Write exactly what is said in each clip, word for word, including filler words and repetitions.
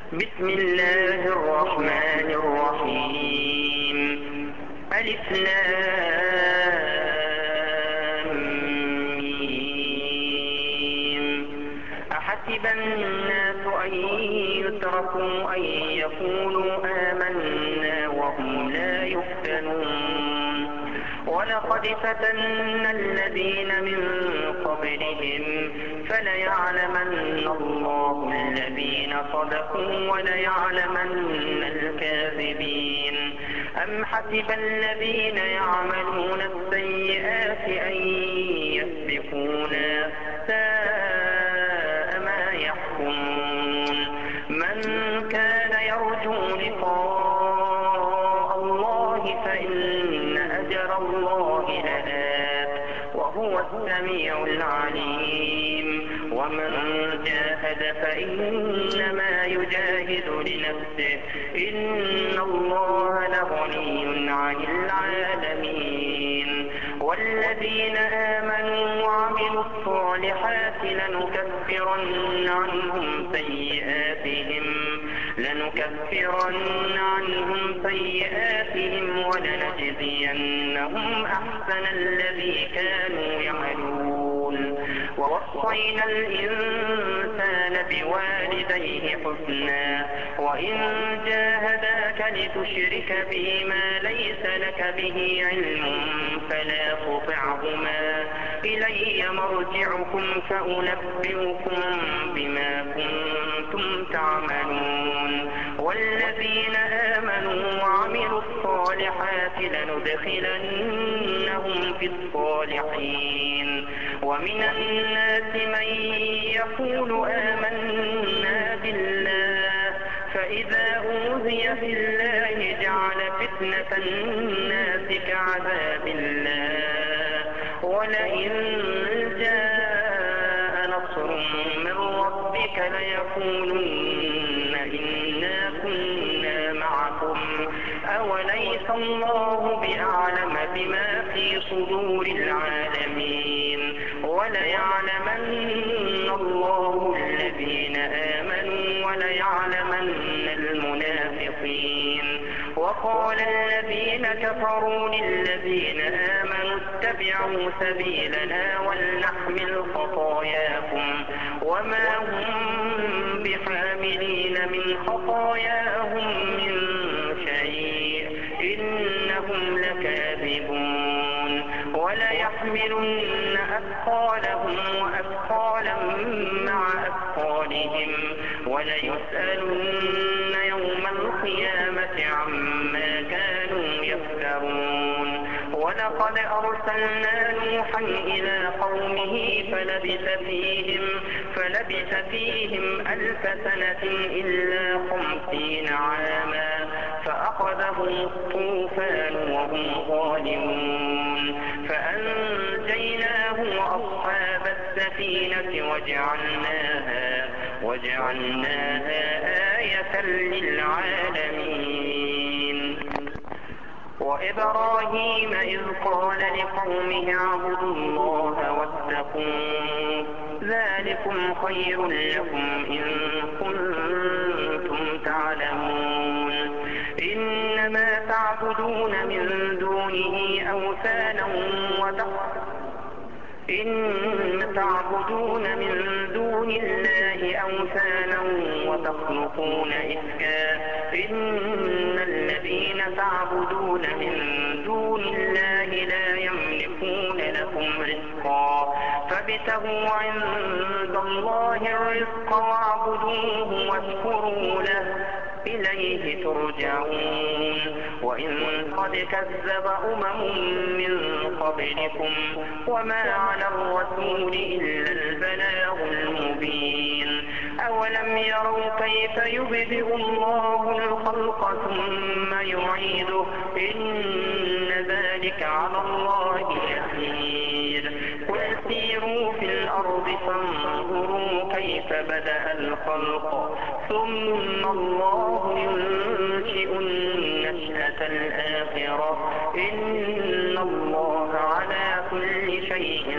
بسم الله الرحمن الرحيم. ألف لام ميم. أحسب الناس أن يتركوا أن يقولوا آمنا وهم لا يفتنون. ولقد فتنا الذين من قبلهم فليعلمن الله الذين صدقوا وليعلمن الكاذبين. أم حسب الذين يعملون السيئات أن يسبقونا ساء ما يحكمون. من كان يرجو لقاء الله فإن أجل الله لآت وهو السميع العليم. ومن جاهد فإنما يجاهد لنفسه إن الله لغني عن العالمين. والذين آمنوا وعملوا الصالحات لنكفرن عنهم سيئاتهم لنكفرن عنهم سيئاتهم ولنجزينهم أحسن الذي كانوا يعملون. ووصينا الإنسان بوالديه حسنا وإن جاهداك لتشرك بي ما ليس لك به علم فلا تطعهما. إلي مرجعكم فأنبئكم بما كنتم تعملون. والذين آمنوا وعملوا الصالحات لندخلنهم في الصالحين. ومن الناس من يقول آمنا بالله فإذا أوذي في الله جعل فتنة الناس كعذاب الله. ولئن جاء نصر من ربك ليقولن إنا كنا معكم أوليس الله بأعلم بما في صدور العالمين. وليعلمن الله الذين آمنوا وليعلمن المنافقين. وقال الذين كفروا للذين آمنوا اتبعوا سبيلنا ولنحمل خطاياكم وما هم بحاملين من خطاياهم من شيء إنهم لكاذبون. وليحملن أثقالهم وأثقالا مع أثقالهم وليسألن يوم القيامة عما كانوا يفترون. ولقد أرسلنا نوحا إلى قومه فلبث فيهم, فلبث فيهم ألف سنة إلا خمسين عاما فأخذهم الطوفان وهم ظالمون. فأنجيناه وأصحاب السفينة وجعلناها, وجعلناها آية للعالمين. وإبراهيم إذ قال لقومه اعبدوا الله واتقوه ذلكم خير لكم إن كنتم تعلمون. إنما تعبدون من دونه أوثانا إن تعبدون من دون الله أوثانا وتخلقون إفكا إن الذين تعبدون من دون الله لا يملكون لكم رزقا فابتغوا عند الله الرزق واعبدوه واشكروا له إليه ترجعون. وإن قد كذب أمم من قبلكم وما على الرسول إلا البلاغ المبين. أولم يروا كيف يبدئ الله الخلق ثم يعيده إن ذلك على الله يسير. قل سيروا في الأرض فانظروا كيف بدأ الخلق ثم الله ينشئ النشأة الآخرة إن الله على كل شيء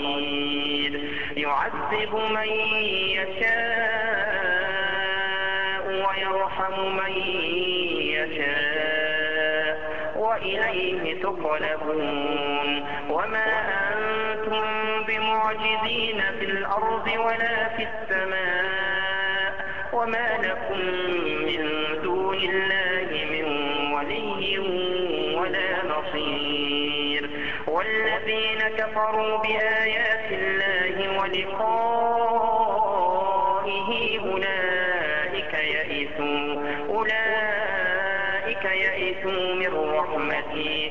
قدير. يعذب من يشاء ويرحم من يشاء وإليه تقلبون وما أنتم بمعجزين في الأرض ولا في السماء وما لكم من دون الله من ولي ولا نصير والذين كفروا بآيات الله ولقائه أولئك يئسوا أولئك يئسوا من رحمتي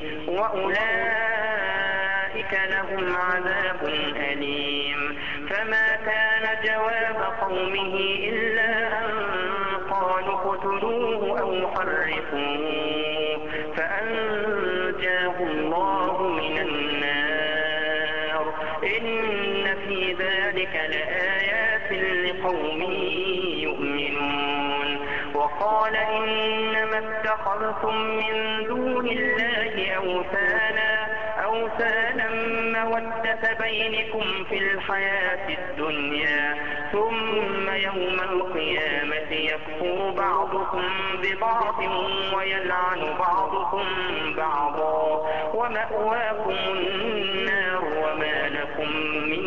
وأولئك لهم عذاب أليم فما كان جواب قومه إلا أن قالوا اقتلوه أو حرقوه فأنجاه الله من النار إن في ذلك لآيات لقوم يؤمنون وقال إنما اتخذتم من دون الله أوثانا أوثانا مودة بينكم في الحياة الدنيا ثم يوم القيامة يكفر بعضكم ببعض ويلعن بعضكم بعضا ومأواكم النار وما لكم من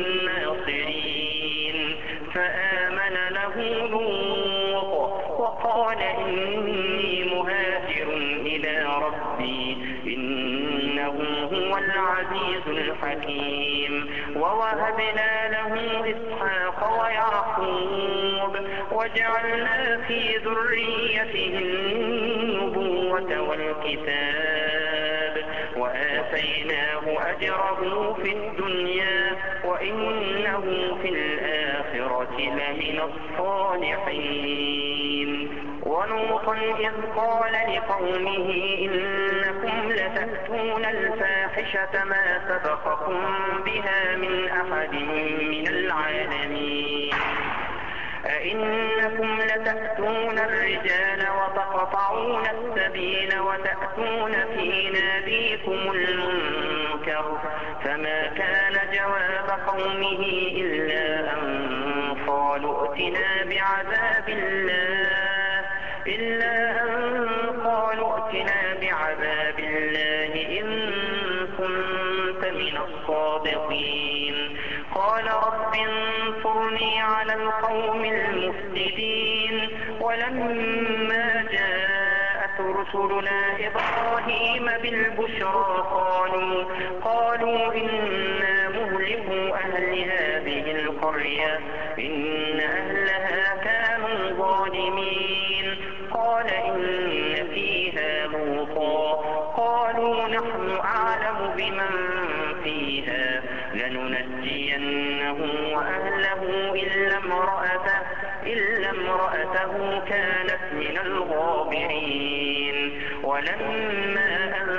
ناصرين فآمن له لوط وقال إني مهاجر إلى ربي إنه هو العزيز الحكيم ووهبنا له إسحاق ويعقوب وجعلنا في ذريته النبوة والكتاب وآتيناه أجره في الدنيا وإنه في الآخرة لمن الصالحين ولوطا إذ قال لقومه إنكم لتأتون الفاحشة ما سبقكم بها من أحد من العالمين أئنكم لتأتون الرجال وتقطعون السبيل وتأتون في ناديكم المنكر فما كان جواب قومه إلا أن قالوا ائتنا بعذاب الله إلا أن قالوا ائتنا بعذاب الله إن كنت من الصادقين قال رب انصرني على القوم المفسدين ولما جاءت رسلنا إبراهيم بالبشرى قالوا قالوا إنا مهلكوا أهل هذه القرية إن أهلها كانوا ظالمين قال إن فيها لوطا قالوا نحن أعلم بمن فيها لننجينه وأهله إلا امرأته, إلا امرأته كانت من الغابرين ولما أن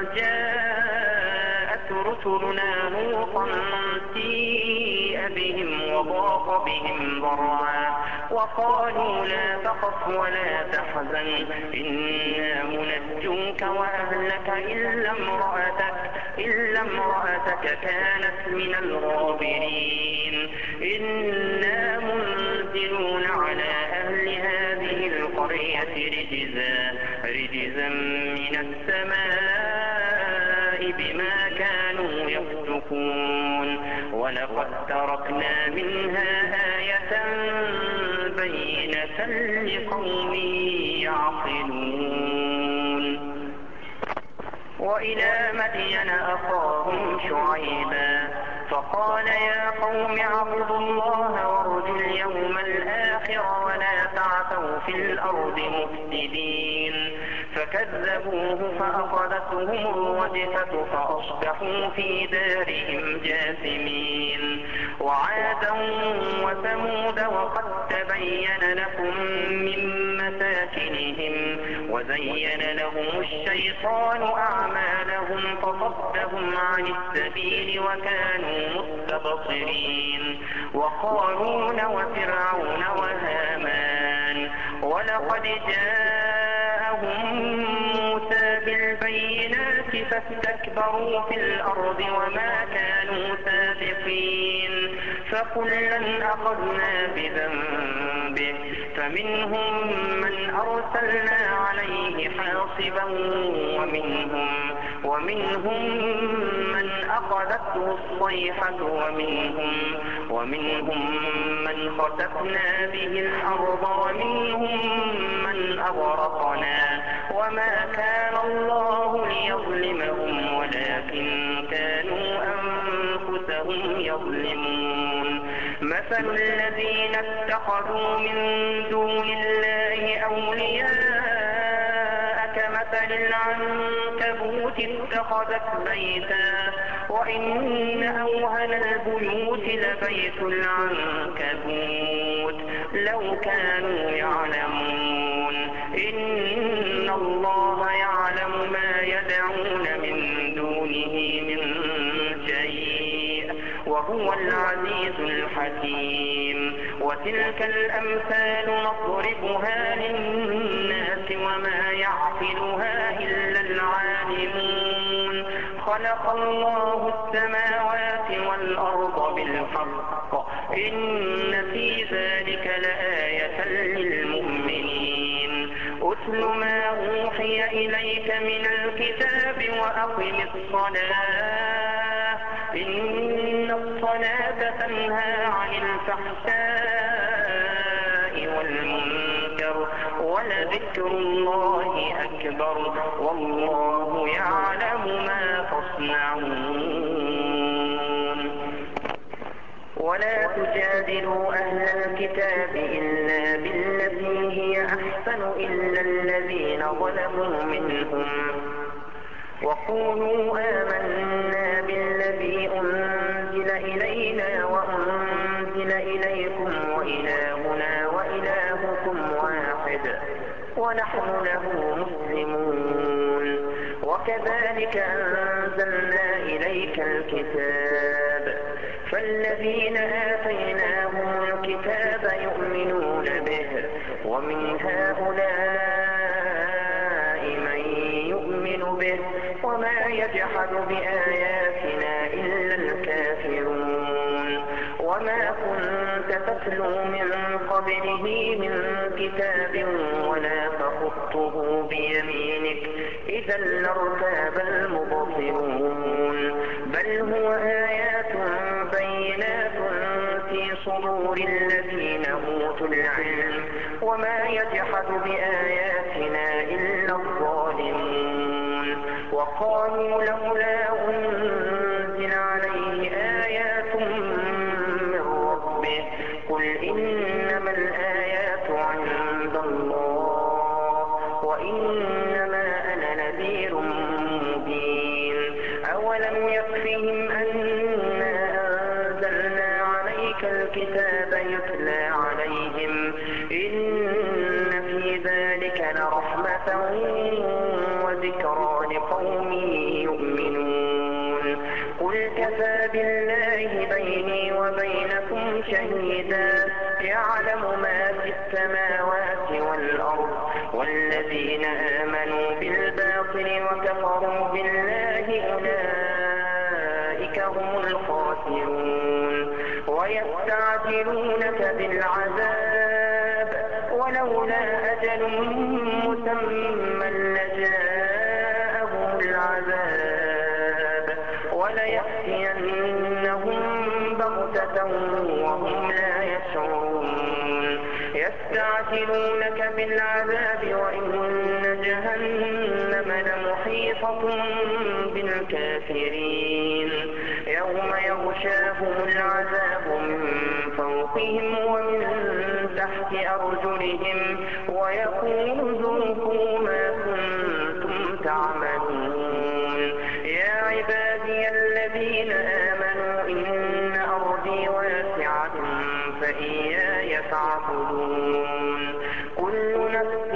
جاءت رسلنا لوطا سيء بهم وضاق بهم ضرعا وقالوا لا تخف ولا تحزن إنا منجوك وأهلك إلا امرأتك, إلا امرأتك كانت من الغابرين إنا منزلون على أهل هذه القرية رجزا, رجزا من السماء بما كانوا يفسقون ولقد تركنا منها آية بينة لقوم يعقلون وإلى مدين أخاهم شعيبا فقال يا قوم اعبدوا الله وارجوا اليوم الآخر ولا تعثوا في الأرض مفسدين فكذبوه فأخذتهم الرجفة فأصبحوا في دارهم جاثمين وعادا وثمود وقد تبين لكم من مساكنهم وزين لهم الشيطان أعمالهم فصدهم عن السبيل وكانوا مستبصرين وقارون وفرعون وهامان ولقد جاءهم موسى بالبينات فاستكبروا في الأرض وما كانوا سابقين فكلا أخذنا بذنبه فمنهم من أرسلنا عليه حاصبا ومنهم, ومنهم من أخذته الصيحة ومنهم, ومنهم من خسفنا به الأرض ومنهم من أغرقنا وما كان الله ليظلمهم ولكن كانوا أنفسهم يظلمون. مثل الذين اتخذوا من دون الله أولياء كمثل العنكبوت اتخذت بيتا وإن أوهن البيوت لبيت العنكبوت لو كانوا يعلمون. إن الله يعلم ما يدعون من دونه من شيء وهو العزيز الحكيم. وتلك الأمثال نضربها للناس وما يعقلها إلا العالمون. خلق الله السماوات والأرض بالحق إن في ذلك لآية للمؤمنين. أتل ما أوحي إليك من الكتاب وأقم الصلاة إن الصلاة تنهى عن الفحشاء والمنكر ولذكر الله أكبر والله يعلم ما تصنعون. ولا تجادلوا أهل الكتاب إلا بالتي هي أحسن إلا الذين ظلموا منهم وقولوا آمنا بالذي أنزل إلينا وأنزل إليكم وإلهنا وإلهكم واحد ونحن له مسلمون. وكذلك أنزلنا إليك الكتاب فالذين آتيناهم الكتاب يؤمنون به ومن هؤلاء من يؤمن به وما يجحد بآياتنا إلا الكافرون. وما كنت تتلو من قبله من كتاب ولا تخطه بيمينك إذا لارتاب المبطلون. بل هو آيات بينات في صدور الذين أوتوا العلم وما يجحد بآياتنا إلا الظالمون. وقالوا لولا أنزل عليه آيات من ربه قل إنما الآيات عند الله وإنما أنا نذير مبين. أولم يكفهم أنا أنزلنا عليك الكتاب يتلى عليهم إن في ذلك لرحمة وذكرى لقوم يؤمنون. قل كفى بالله بيني وبينكم شهيدا يعلم ما في السماوات والأرض. والذين آمنوا بالباطل وكفروا بالله أولئك هم الخاسرون. ويستعجلونك بالعذاب ولولا أجل مسمى لجاءهم العذاب وليأتينهم بغتة وهم لا يشعرون. يستعجلونك بالعذاب وإن جهنم لمحيطة بالكافرين. يوم يغشاهم العذاب من فوقهم ومن تحت أرجلهم ويقول ذوقوا ما كنتم تعملون. يا عبادي الذين آمنوا إن أرضي واسعة فإياي فاعبدون. كل نفس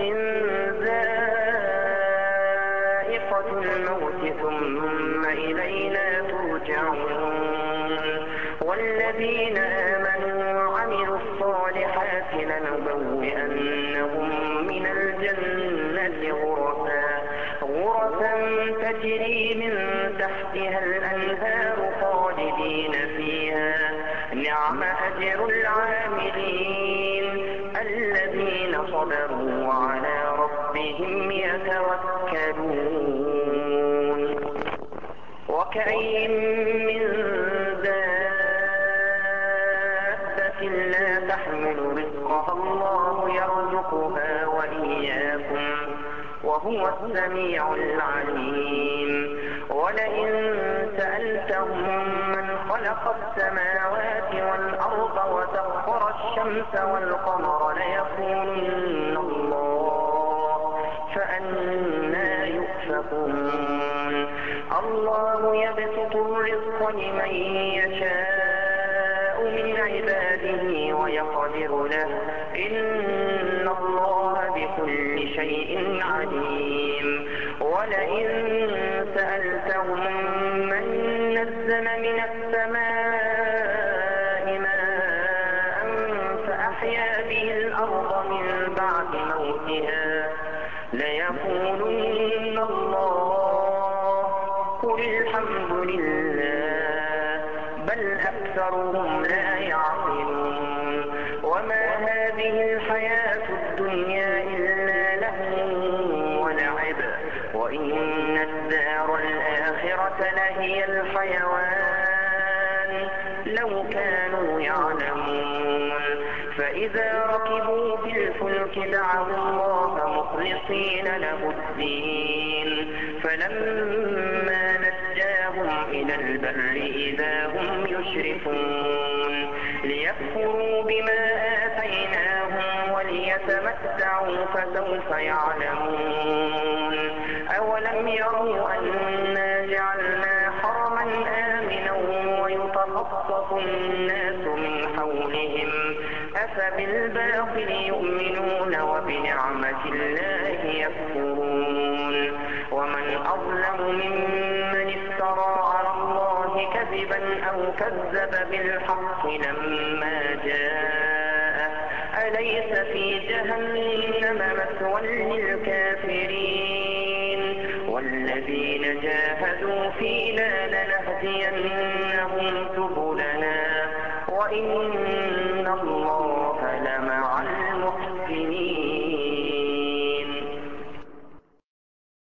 ذائقة الموت ثم إلينا ترجعون. والذين آمنوا وعملوا الصالحات لنبوئنهم من الجنة غرفا غرفا تجري من تحتها الأنهار خالدين فيها نعم أجر العاملين. الذين صبروا وعلى ربهم يتوكلون. وكأين من دابة لا تحمل رزقها الله يرزقها وإياكم وهو السميع العليم. ولئن سألتهم من خلق السماوات والأرض وسخر الشمس والقمر ليقولن الله فأنى يؤفكون. الله يبسط الرزق لمن يشاء من عباده ويقدر له إن الله بكل شيء عليم. ولئن سألتهم من نزل من السماء ماء فأحيا به الأرض من بعد موتها ليقولن الله قل الحمد لله بل أكثرهم لا يعقلون. وما هذه الحياة الدنيا إلا لهو ولعب وإن الدار الآخرة لهي الحيوان لو كانوا يعلمون. فإذا ركبوا في الفلك دعوا الله مخلصين له الدين فلما نجاهم إلى البر إذا هم يشركون ليكفروا بما آتيناهم وليتمتعوا فسوف يعلمون. أولم يروا أنا جعلنا حرما آمنا ويتخطف الناس من حولهم أفبالباطل يؤمنون وبنعمة الله يكفرون. ومن أظلم ممن افترى على الله كذبا أو كذب بالحق لما جاءه أليس في جهنم مثوى للكافرين. والذين جاهدوا فينا لنهدينهم سبلنا وإن الله